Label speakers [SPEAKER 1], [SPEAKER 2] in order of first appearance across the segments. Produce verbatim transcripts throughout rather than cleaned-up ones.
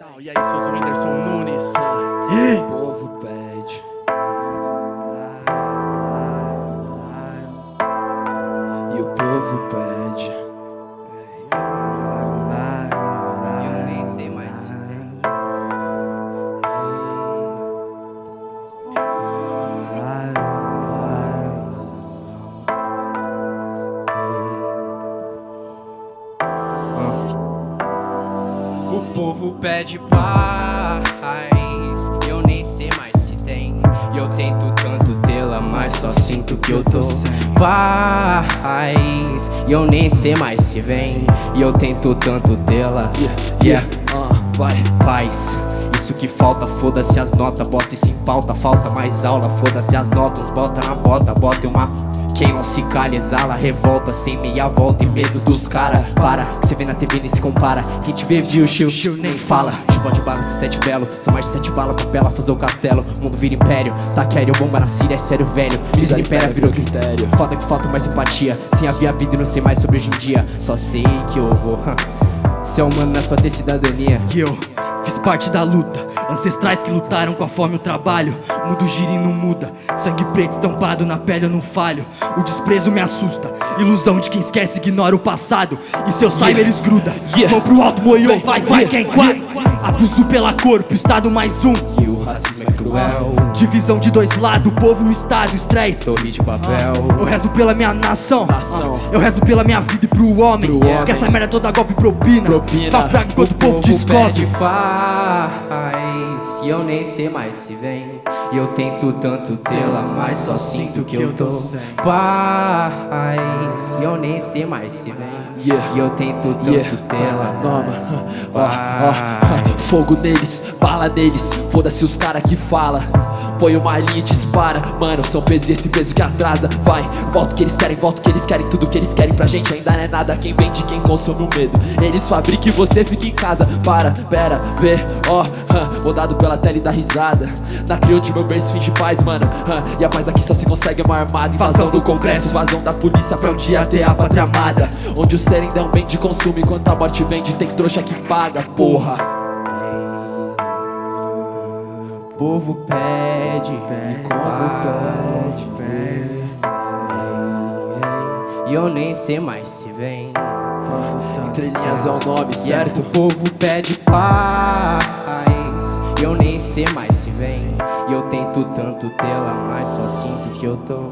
[SPEAKER 1] tal? E aí, seus Whindersson Nunes?
[SPEAKER 2] O povo pede. E o povo pede.
[SPEAKER 3] Eu nem sei mais se tem. O povo pede paz, eu nem sei mais se tem. E eu tento tanto tê-la, mas só sinto que eu tô sem paz. E eu nem sei mais se vem. E eu tento tanto tê-la,
[SPEAKER 2] Yeah, uh, vai.
[SPEAKER 3] paz. Isso que falta, foda-se as notas, bota isso em pauta, falta mais aula, foda-se as notas, bota na bota, bota uma. Quem não se calha, exala, revolta, sem meia volta e medo dos cara. Para, que cê vê na T V nem se compara. Quem te vê viu, chill, chill, nem fala. Chuva de bala, sete belo, são mais de sete balas, papela, fazer o castelo. Mundo vira império, tá quéreo, bomba na Síria, é sério, velho. Miséria impéria, virou critério. Foda que falta mais empatia, sem havia vida e não sei mais sobre hoje em dia. Só sei que eu vou, ser humano não é só ter cidadania.
[SPEAKER 4] Que eu fiz parte da luta, ancestrais que lutaram com a fome e o trabalho. O mundo gira e não muda, sangue preto estampado na pele eu não falho. O desprezo me assusta, ilusão de quem esquece ignora o passado. E se eu saio
[SPEAKER 2] Yeah.
[SPEAKER 4] eles gruda,
[SPEAKER 2] Yeah.
[SPEAKER 4] mão pro alto, moiô,
[SPEAKER 2] Vem,
[SPEAKER 4] vai, vai,
[SPEAKER 2] yeah.
[SPEAKER 4] quem quatro. Abuso pela corpo, estado mais um.
[SPEAKER 2] E o racismo é cruel.
[SPEAKER 4] Divisão de dois lados, povo e o estado, estresse.
[SPEAKER 3] Torre de papel.
[SPEAKER 4] Eu rezo pela minha nação,
[SPEAKER 2] Nação.
[SPEAKER 4] eu rezo pela minha vida e pro homem,
[SPEAKER 2] Pro homem.
[SPEAKER 4] que essa merda toda golpe propina,
[SPEAKER 2] Propina.
[SPEAKER 4] Tá praga enquanto o povo
[SPEAKER 3] pede
[SPEAKER 4] descobre.
[SPEAKER 3] paz, e eu nem sei mais se vem. E eu tento tanto tê-la, mas só sinto que eu tô sem paz. E eu nem sei mais se vem.
[SPEAKER 2] Yeah.
[SPEAKER 3] E eu tento tanto
[SPEAKER 2] Yeah.
[SPEAKER 3] tê-la.
[SPEAKER 2] Noma. Ó, ó, fogo neles, bala neles. Foda-se os cara que fala. Põe uma linha e dispara. Mano, são peso e esse peso que atrasa. Vai, volta o que eles querem, volta o que eles querem. Tudo que eles querem pra gente ainda não é nada. Quem vende, quem consome o medo. Eles fabricam e você fica em casa. Para, pera, vê, ó, oh, rodado pela tela e dá risada. Na crio de meu berço, fim de paz, mano. huh, E a paz aqui só se consegue uma armada. Invasão do congresso, invasão da polícia pra um dia ter a pátria amada. Onde o ser ainda é um bem de consumo. Enquanto a morte vende, tem trouxa que paga, porra.
[SPEAKER 3] O povo pede,
[SPEAKER 2] E
[SPEAKER 3] paz,
[SPEAKER 2] como pede.
[SPEAKER 3] e eu nem sei mais se vem.
[SPEAKER 2] Entre linhas é o nome, certo?
[SPEAKER 3] O povo pede paz, e eu nem sei mais se vem. E eu tento tanto tê-la, mas só sinto que eu tô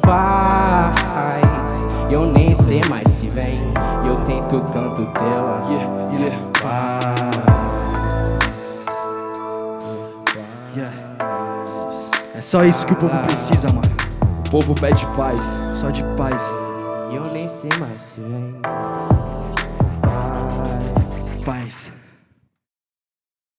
[SPEAKER 3] paz. E eu nem sei mais se vem. E eu tento tanto tê-la,
[SPEAKER 2] Yeah, yeah.
[SPEAKER 3] paz.
[SPEAKER 4] É só isso que o povo precisa, mano.
[SPEAKER 2] O povo pede paz.
[SPEAKER 4] Só de paz.
[SPEAKER 3] E eu nem sei mais se vem.